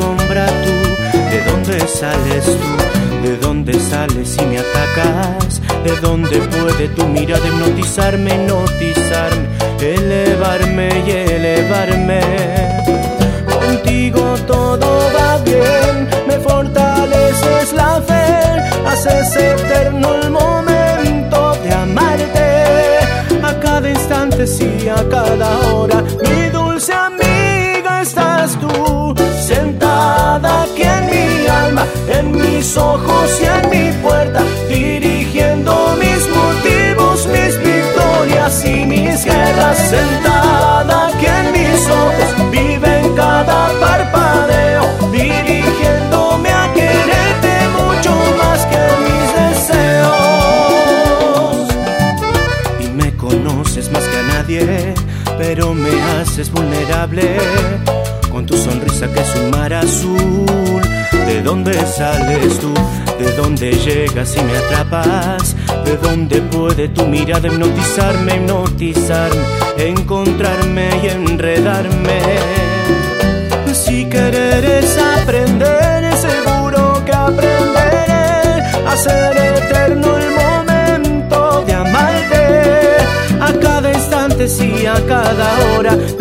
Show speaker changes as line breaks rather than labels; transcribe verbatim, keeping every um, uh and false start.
sombra tú. ¿De dónde sales tú? ¿De dónde sales si me atacas? ¿De dónde puede tu mirada hipnotizarme, hipnotizarme, elevarme y elevarme? Contigo todo va bien, me fortaleces la fe, haces eterno el momento de amarte. A cada instante, sí, a cada hora, mi dulce amiga estás tú, sentada aquí en mi alma, en mis ojos y en mi puerta, dirigiendo mis motivos, mis victorias y mis guerras. Sentada aquí en mis ojos, vive en cada parpadeo, dirigiéndome a quererte mucho más que mis deseos. Y me conoces más que a nadie, pero me haces vulnerable con tu sonrisa que es un mar azul. ¿De dónde sales tú? ¿De dónde llegas y me atrapas? ¿De dónde puede tu mirada hipnotizarme, hipnotizarme, encontrarme y enredarme? Si querer es aprender, seguro que aprenderé a ser eterno el momento de amarte. A cada instante, sí, a cada hora,